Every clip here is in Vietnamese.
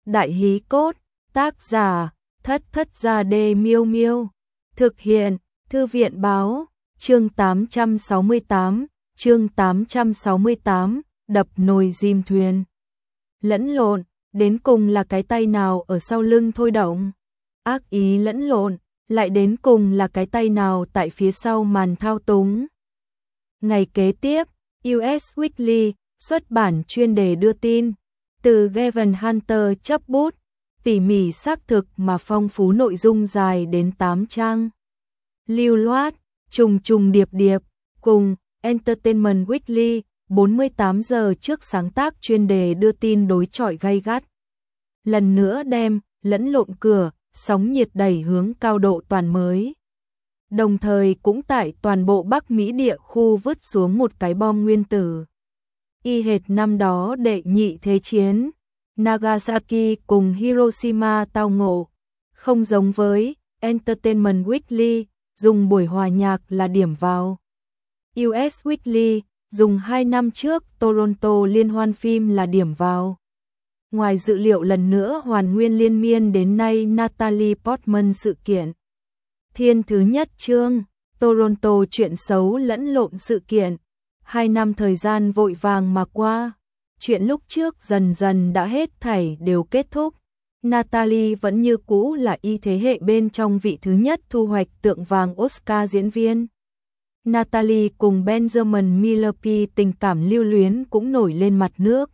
Đại hí cốt, tác giả, Thất Thất Gia Đê Miêu Miêu. Thực hiện, Thư viện báo, chương 868, đập nồi dim thuyền. Lẫn lộn, đến cùng là cái tay nào ở sau lưng thôi động. Ác ý lẫn lộn, lại đến cùng là cái tay nào tại phía sau màn thao túng. Ngày kế tiếp, US Weekly xuất bản chuyên đề đưa tin, từ Gavin Hunter chấp bút, tỉ mỉ xác thực mà phong phú nội dung dài đến 8 trang. Lưu loát, trùng trùng điệp điệp, cùng Entertainment Weekly 48 giờ trước sáng tác chuyên đề đưa tin đối chọi gay gắt. Lần nữa đem lẫn lộn cửa, sóng nhiệt đẩy hướng cao độ toàn mới. Đồng thời cũng tại toàn bộ Bắc Mỹ địa khu vứt xuống một cái bom nguyên tử. Y hệt năm đó đệ nhị thế chiến, Nagasaki cùng Hiroshima tao ngộ, không giống với Entertainment Weekly, dùng buổi hòa nhạc là điểm vào. US Weekly, dùng 2 năm trước Toronto liên hoan phim là điểm vào. Ngoài dự liệu lần nữa hoàn nguyên liên miên đến nay Natalie Portman sự kiện. Thiên thứ nhất chương, Toronto chuyện xấu lẫn lộn sự kiện. 2 năm thời gian vội vàng mà qua. Chuyện lúc trước dần dần đã hết thảy đều kết thúc. Natalie vẫn như cũ là y thế hệ bên trong vị thứ nhất thu hoạch tượng vàng Oscar diễn viên. Natalie cùng Benjamin Millepied tình cảm lưu luyến cũng nổi lên mặt nước.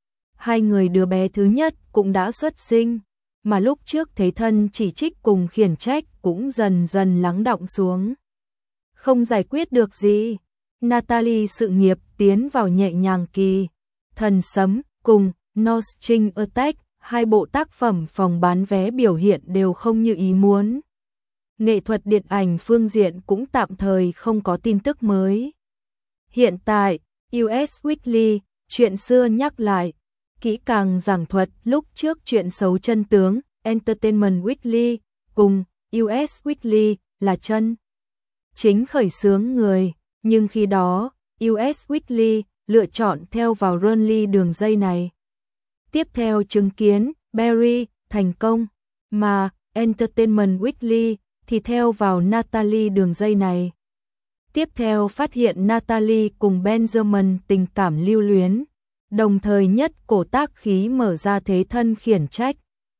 Hai người đứa bé thứ nhất cũng đã xuất sinh, mà lúc trước thế thân chỉ trích cùng khiển trách cũng dần dần lắng đọng xuống. Không giải quyết được gì, Natalie sự nghiệp tiến vào nhẹ nhàng kỳ. Thần Sấm cùng No String Attack, hai bộ tác phẩm phòng bán vé biểu hiện đều không như ý muốn. Nghệ thuật điện ảnh phương diện cũng tạm thời không có tin tức mới. Hiện tại, US Weekly, chuyện xưa nhắc lại, kỹ càng giảng thuật lúc trước chuyện xấu chân tướng, Entertainment Weekly cùng US Weekly là chân chính khởi xướng người, nhưng khi đó, US Weekly lựa chọn theo vào Ronly đường dây này. Tiếp theo chứng kiến Barry thành công, mà Entertainment Weekly thì theo vào Natalie đường dây này. Tiếp theo phát hiện Natalie cùng Benjamin tình cảm lưu luyến, đồng thời nhất cổ tác khí mở ra thế thân khiển trách.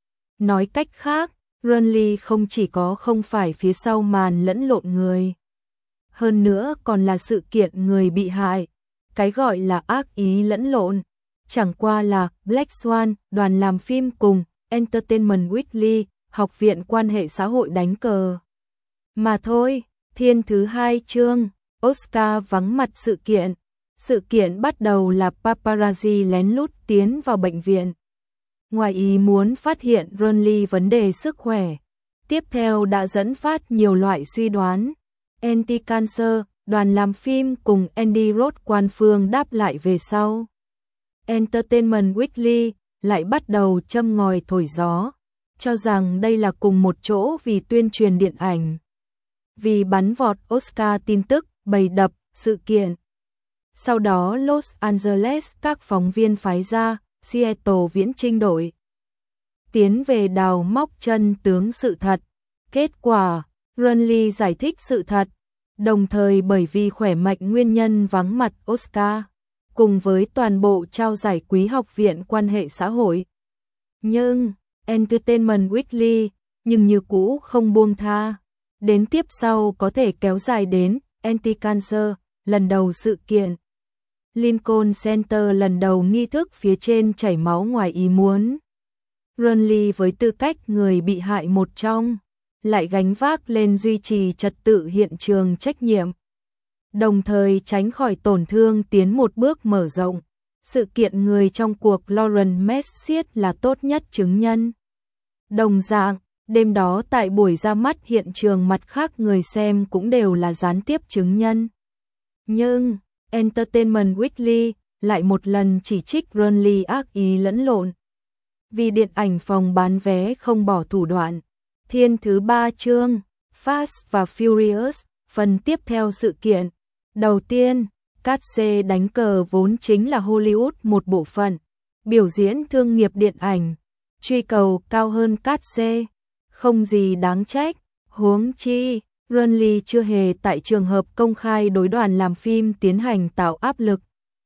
Nói cách khác, Ronly không chỉ có không phải phía sau màn lẫn lộn người, hơn nữa còn là sự kiện người bị hại. Cái gọi là ác ý lẫn lộn, chẳng qua là Black Swan, đoàn làm phim cùng Entertainment Weekly, học viện quan hệ xã hội đánh cờ. Mà thôi, thiên thứ hai chương, Oscar vắng mặt sự kiện. Sự kiện bắt đầu là paparazzi lén lút tiến vào bệnh viện. Ngoài ý muốn phát hiện Ronly vấn đề sức khỏe. Tiếp theo đã dẫn phát nhiều loại suy đoán. Anti-cancer, đoàn làm phim cùng Andy Roth quan phương đáp lại về sau. Entertainment Weekly lại bắt đầu châm ngòi thổi gió, cho rằng đây là cùng một chỗ vì tuyên truyền điện ảnh. Vì bắn vọt Oscar tin tức, bày đập, sự kiện. Sau đó Los Angeles các phóng viên phái ra, Seattle viễn trinh đội. Tiến về đào móc chân tướng sự thật. Kết quả, Ronly giải thích sự thật. Đồng thời bởi vì khỏe mạnh nguyên nhân vắng mặt Oscar, cùng với toàn bộ trao giải quý học viện quan hệ xã hội. Nhưng, Entertainment Weekly, nhưng như cũ không buông tha. Đến tiếp sau có thể kéo dài đến Anti-Cancer, lần đầu sự kiện. Lincoln Center lần đầu nghi thức phía trên chảy máu ngoài ý muốn. Ronly với tư cách người bị hại một trong, lại gánh vác lên duy trì trật tự hiện trường trách nhiệm. Đồng thời tránh khỏi tổn thương tiến một bước mở rộng. Sự kiện người trong cuộc Lauren Messier là tốt nhất chứng nhân. Đồng dạng, đêm đó tại buổi ra mắt hiện trường mặt khác người xem cũng đều là gián tiếp chứng nhân. Nhưng, Entertainment Weekly lại một lần chỉ trích Ronly ác ý lẫn lộn. Vì điện ảnh phòng bán vé không bỏ thủ đoạn. Thiên thứ ba chương, Fast và Furious, phần tiếp theo sự kiện. Đầu tiên, cát xê đánh cờ vốn chính là Hollywood một bộ phận, biểu diễn thương nghiệp điện ảnh. truy cầu cao hơn cát xê, không gì đáng trách, huống chi, Renly chưa hề tại trường hợp công khai đối đoàn làm phim tiến hành tạo áp lực.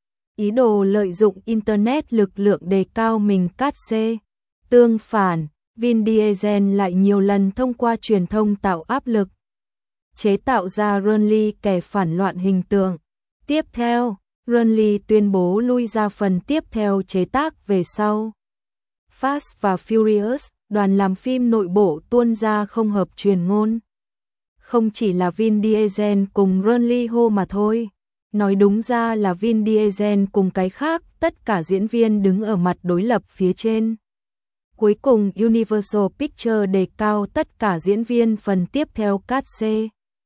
Ý đồ lợi dụng Internet lực lượng đề cao mình cát xê. Tương phản, Vin Diesel lại nhiều lần thông qua truyền thông tạo áp lực, chế tạo ra Renly kẻ phản loạn hình tượng. Tiếp theo, Renly tuyên bố lui ra phần tiếp theo chế tác về sau. Fast và Furious, đoàn làm phim nội bộ tuôn ra không hợp truyền ngôn. Không chỉ là Vin Diesel cùng Renly Ho mà thôi. Nói đúng ra là Vin Diesel cùng cái khác, tất cả diễn viên đứng ở mặt đối lập phía trên. Cuối cùng Universal Pictures đề cao tất cả diễn viên phần tiếp theo cát xê.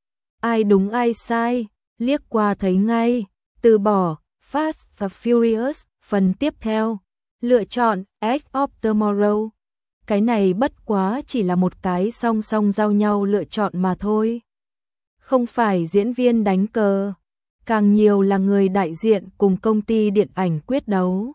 Ai đúng ai sai, liếc qua thấy ngay, từ bỏ Fast và Furious phần tiếp theo, lựa chọn Edge of Tomorrow. Cái này bất quá chỉ là một cái song song giao nhau lựa chọn mà thôi. Không phải diễn viên đánh cờ, càng nhiều là người đại diện cùng công ty điện ảnh quyết đấu.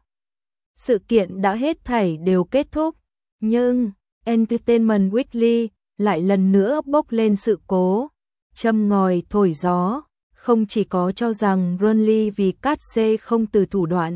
Sự kiện đã hết thảy đều kết thúc, nhưng Entertainment Weekly lại lần nữa bốc lên sự cố, châm ngòi thổi gió, không chỉ có cho rằng Renly vì cát xê không từ thủ đoạn,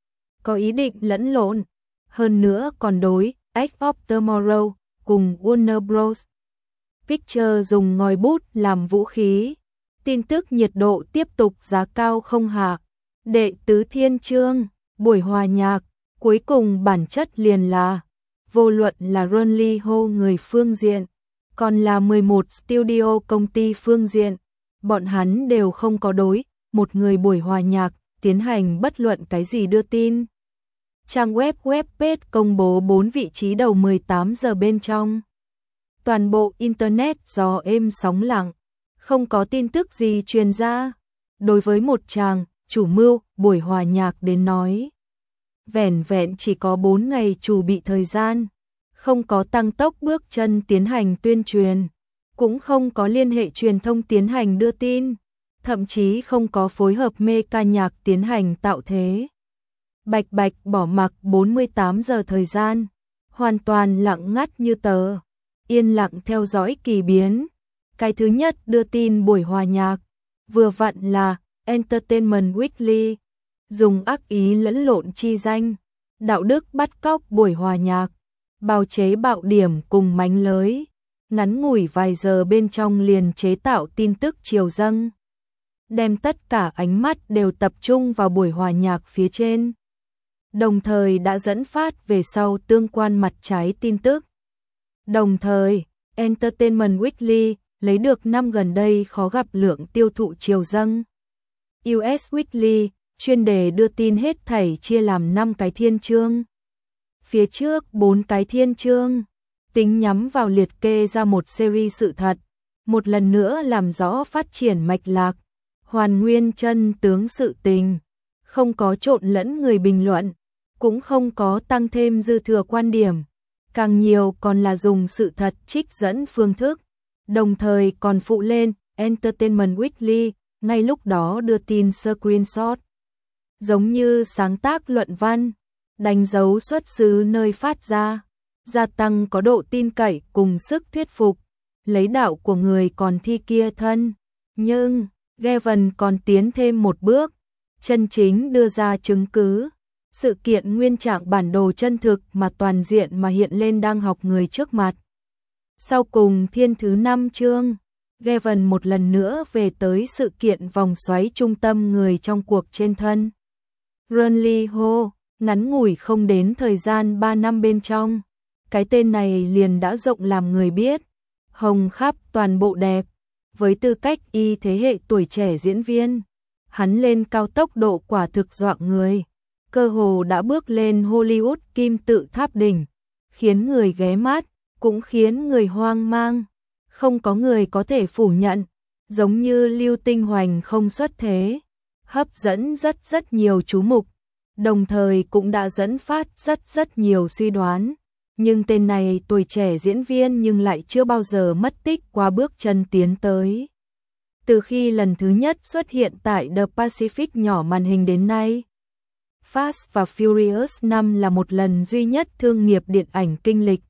có ý định lẫn lộn, hơn nữa còn đối Edge of Tomorrow cùng Warner Bros. Pictures dùng ngòi bút làm vũ khí. Tin tức nhiệt độ tiếp tục giá cao không hạ. Đệ tứ thiên chương, buổi hòa nhạc, cuối cùng bản chất liền là, vô luận là Renly Ho người phương diện, còn là 11 studio công ty phương diện, bọn hắn đều không có đối một người buổi hòa nhạc tiến hành bất luận cái gì đưa tin. Trang web page công bố 4 vị trí đầu 18 giờ bên trong. Toàn bộ Internet gió êm sóng lặng, không có tin tức gì truyền ra. Đối với một chàng chủ mưu buổi hòa nhạc đến nói, vẻn vẹn chỉ có 4 ngày chuẩn bị thời gian, không có tăng tốc bước chân tiến hành tuyên truyền, cũng không có liên hệ truyền thông tiến hành đưa tin, thậm chí không có phối hợp mê ca nhạc tiến hành tạo thế. Bạch bạch bỏ mặc 48 giờ thời gian, hoàn toàn lặng ngắt như tờ, yên lặng theo dõi kỳ biến. Cái thứ nhất đưa tin buổi hòa nhạc, vừa vặn là Entertainment Weekly, dùng ác ý lẫn lộn chi danh, đạo đức bắt cóc buổi hòa nhạc, bào chế bạo điểm cùng mánh lới, ngắn ngủi vài giờ bên trong liền chế tạo tin tức triều dâng, đem tất cả ánh mắt đều tập trung vào buổi hòa nhạc phía trên, đồng thời đã dẫn phát về sau tương quan mặt trái tin tức. Đồng thời, Entertainment Weekly lấy được năm gần đây khó gặp lượng tiêu thụ triều dâng. US Weekly chuyên đề đưa tin hết thảy chia làm 5 cái thiên chương. Phía trước 4 cái thiên chương, tính nhắm vào liệt kê ra một series sự thật, một lần nữa làm rõ phát triển mạch lạc, hoàn nguyên chân tướng sự tình, không có trộn lẫn người bình luận, cũng không có tăng thêm dư thừa quan điểm, càng nhiều còn là dùng sự thật trích dẫn phương thức, đồng thời còn phụ lên Entertainment Weekly ngay lúc đó đưa tin screenshot, giống như sáng tác luận văn, đánh dấu xuất xứ nơi phát ra, gia tăng có độ tin cậy cùng sức thuyết phục, lấy đạo của người còn thi kia thân. Nhưng Gavin còn tiến thêm một bước, chân chính đưa ra chứng cứ, sự kiện nguyên trạng bản đồ chân thực mà toàn diện mà hiện lên đang học người trước mặt. Sau cùng thiên thứ 5 chương, Gavin một lần nữa về tới sự kiện vòng xoáy trung tâm người trong cuộc trên thân. Renly Ho, ngắn ngủi không đến thời gian 3 năm bên trong, cái tên này liền đã rộng làm người biết, hồng khắp toàn bộ đẹp. Với tư cách y thế hệ tuổi trẻ diễn viên, hắn lên cao tốc độ quả thực dọa người, cơ hồ đã bước lên Hollywood kim tự tháp đỉnh, khiến người ghé mắt, cũng khiến người hoang mang, không có người có thể phủ nhận, giống như Lưu Tinh Hoành không xuất thế, hấp dẫn rất nhiều chú mục, đồng thời cũng đã dẫn phát rất nhiều suy đoán. Nhưng tên này tuổi trẻ diễn viên nhưng lại chưa bao giờ mất tích qua bước chân tiến tới. Từ khi lần thứ nhất xuất hiện tại The Pacific nhỏ màn hình đến nay, Fast và Furious 5 là một lần duy nhất thương nghiệp điện ảnh kinh lịch,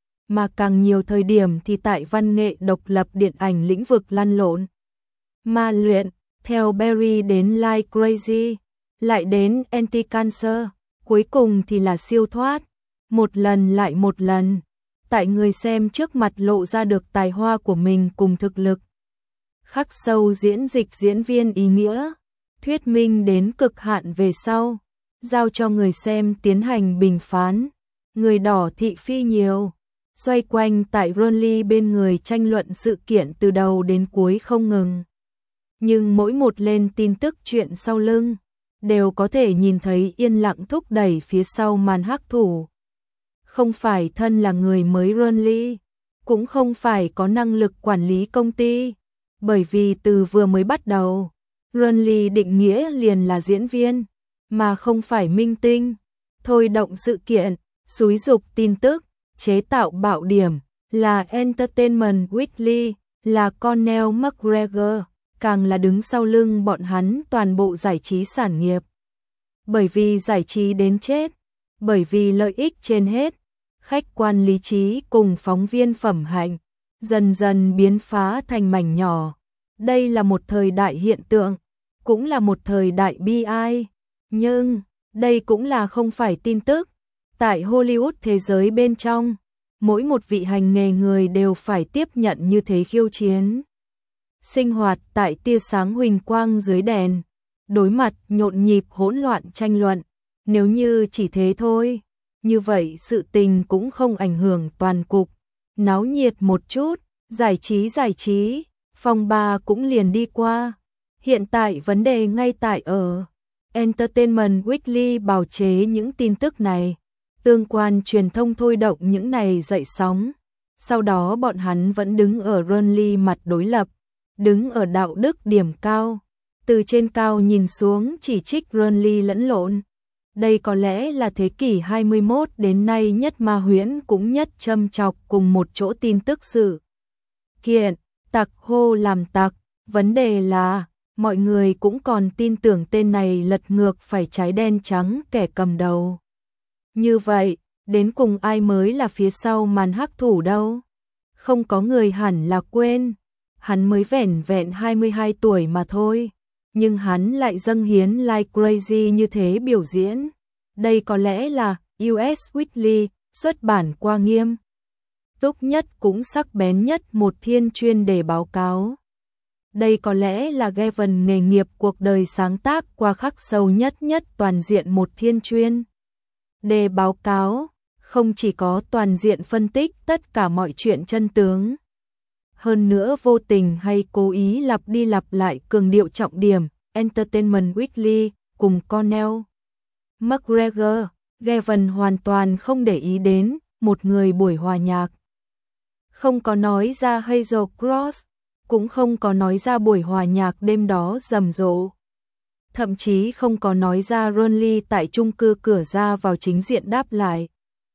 mà càng nhiều thời điểm thì tại văn nghệ độc lập điện ảnh lĩnh vực lăn lộn, ma luyện, theo Barry đến Like Crazy, lại đến Anti-Cancer, cuối cùng thì là siêu thoát, một lần lại một lần, tại người xem trước mặt lộ ra được tài hoa của mình cùng thực lực. Khắc sâu diễn dịch diễn viên ý nghĩa, thuyết minh đến cực hạn về sau, giao cho người xem tiến hành bình phán, người đỏ thị phi nhiều, xoay quanh tại Ronly bên người tranh luận sự kiện từ đầu đến cuối không ngừng. Nhưng mỗi một lên tin tức chuyện sau lưng, đều có thể nhìn thấy yên lặng thúc đẩy phía sau màn hắc thủ. Không phải thân là người mới Ronly, cũng không phải có năng lực quản lý công ty, bởi vì từ vừa mới bắt đầu, Ronly định nghĩa liền là diễn viên, mà không phải minh tinh, thôi động sự kiện, xúi dục tin tức, chế tạo bạo điểm, là Entertainment Weekly, là Conor McGregor, càng là đứng sau lưng bọn hắn toàn bộ giải trí sản nghiệp. Bởi vì giải trí đến chết, bởi vì lợi ích trên hết, khách quan lý trí cùng phóng viên phẩm hạnh, dần dần biến phá thành mảnh nhỏ. Đây là một thời đại hiện tượng, cũng là một thời đại bi ai, nhưng đây cũng là không phải tin tức. Tại Hollywood thế giới bên trong, mỗi một vị hành nghề người đều phải tiếp nhận như thế khiêu chiến. Sinh hoạt tại tia sáng huỳnh quang dưới đèn, đối mặt nhộn nhịp hỗn loạn tranh luận, nếu như chỉ thế thôi, như vậy sự tình cũng không ảnh hưởng toàn cục, náo nhiệt một chút, giải trí, phong ba cũng liền đi qua. Hiện tại vấn đề ngay tại ở Entertainment Weekly bào chế những tin tức này, tương quan truyền thông thôi động những này dậy sóng, sau đó bọn hắn vẫn đứng ở Ronly mặt đối lập, đứng ở đạo đức điểm cao, từ trên cao nhìn xuống chỉ trích Ronly lẫn lộn. Đây có lẽ là thế kỷ 21 đến nay nhất ma huyễn cũng nhất châm chọc cùng một chỗ tin tức sự kiện, tặc hô làm tặc, vấn đề là mọi người cũng còn tin tưởng tên này lật ngược phải trái đen trắng kẻ cầm đầu. Như vậy, đến cùng ai mới là phía sau màn hắc thủ đâu? Không có người hẳn là quên, hắn mới vẻn vẹn 22 tuổi mà thôi, nhưng hắn lại dâng hiến Like Crazy như thế biểu diễn. Đây có lẽ là US Weekly, xuất bản qua nghiêm túc nhất cũng sắc bén nhất một thiên chuyên đề báo cáo. Đây có lẽ là Gavin nghề nghiệp cuộc đời sáng tác qua khắc sâu nhất toàn diện một thiên chuyên đề báo cáo, không chỉ có toàn diện phân tích tất cả mọi chuyện chân tướng, hơn nữa vô tình hay cố ý lặp đi lặp lại cường điệu trọng điểm. Entertainment Weekly cùng Conor McGregor, Gavin hoàn toàn không để ý đến một người buổi hòa nhạc, không có nói ra Hazel Cross, cũng không có nói ra buổi hòa nhạc đêm đó rầm rộ, thậm chí không có nói ra Ronly tại chung cư cửa ra vào chính diện đáp lại,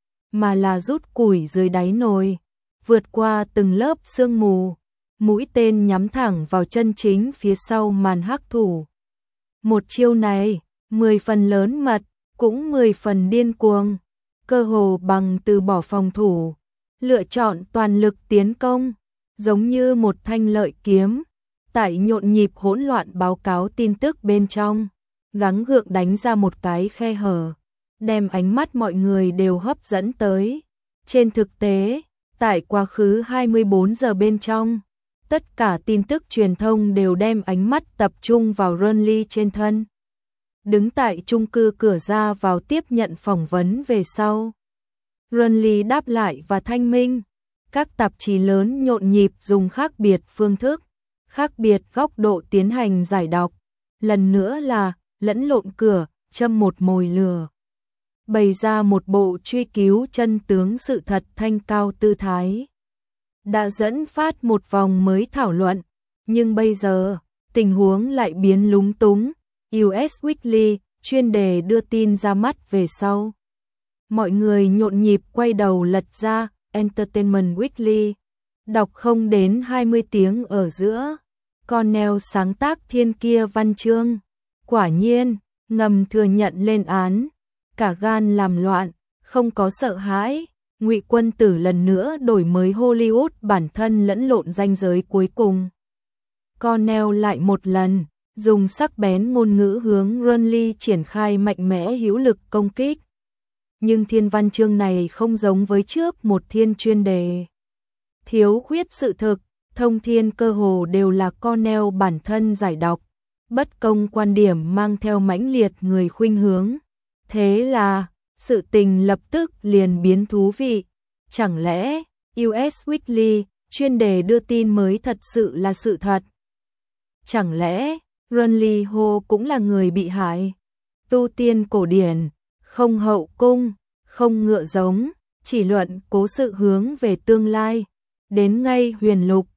mà là rút củi dưới đáy nồi, vượt qua từng lớp sương mù, mũi tên nhắm thẳng vào chân chính phía sau màn hắc thủ. Một chiêu này, 10 phần lớn mật, cũng 10 phần điên cuồng, cơ hồ bằng từ bỏ phòng thủ, lựa chọn toàn lực tiến công, giống như một thanh lợi kiếm, tại nhộn nhịp hỗn loạn báo cáo tin tức bên trong, gắng gượng đánh ra một cái khe hở, đem ánh mắt mọi người đều hấp dẫn tới. Trên thực tế, tại quá khứ 24 giờ bên trong, tất cả tin tức truyền thông đều đem ánh mắt tập trung vào Ronly trên thân. Đứng tại chung cư cửa ra vào tiếp nhận phỏng vấn về sau, Ronly đáp lại và thanh minh. Các tạp chí lớn nhộn nhịp dùng khác biệt phương thức, khác biệt góc độ tiến hành giải đọc, lần nữa là lẫn lộn cửa, châm một mồi lửa, bày ra một bộ truy cứu chân tướng sự thật thanh cao tư thái. Đã dẫn phát một vòng mới thảo luận, nhưng bây giờ, tình huống lại biến lúng túng. US Weekly, chuyên đề đưa tin ra mắt về sau. Mọi người nhộn nhịp quay đầu lật ra Entertainment Weekly, đọc không đến 20 tiếng ở giữa. Conor sáng tác thiên kia văn chương. Quả nhiên, ngầm thừa nhận lên án, cả gan làm loạn, không có sợ hãi. Ngụy Quân Tử lần nữa đổi mới Hollywood bản thân lẫn lộn ranh giới cuối cùng. Cornell lại một lần, dùng sắc bén ngôn ngữ hướng Runley triển khai mạnh mẽ hữu lực công kích. Nhưng thiên văn chương này không giống với trước một thiên chuyên đề. Thiếu khuyết sự thực, thông thiên cơ hồ đều là Cornell bản thân giải đọc, bất công quan điểm mang theo mãnh liệt người khuynh hướng. Thế là, sự tình lập tức liền biến thú vị. Chẳng lẽ, US Weekly, chuyên đề đưa tin mới thật sự là sự thật? Chẳng lẽ, Runley Ho cũng là người bị hại? Tu tiên cổ điển, không hậu cung, không ngựa giống, chỉ luận cố sự hướng về tương lai. Đến ngay huyền lục,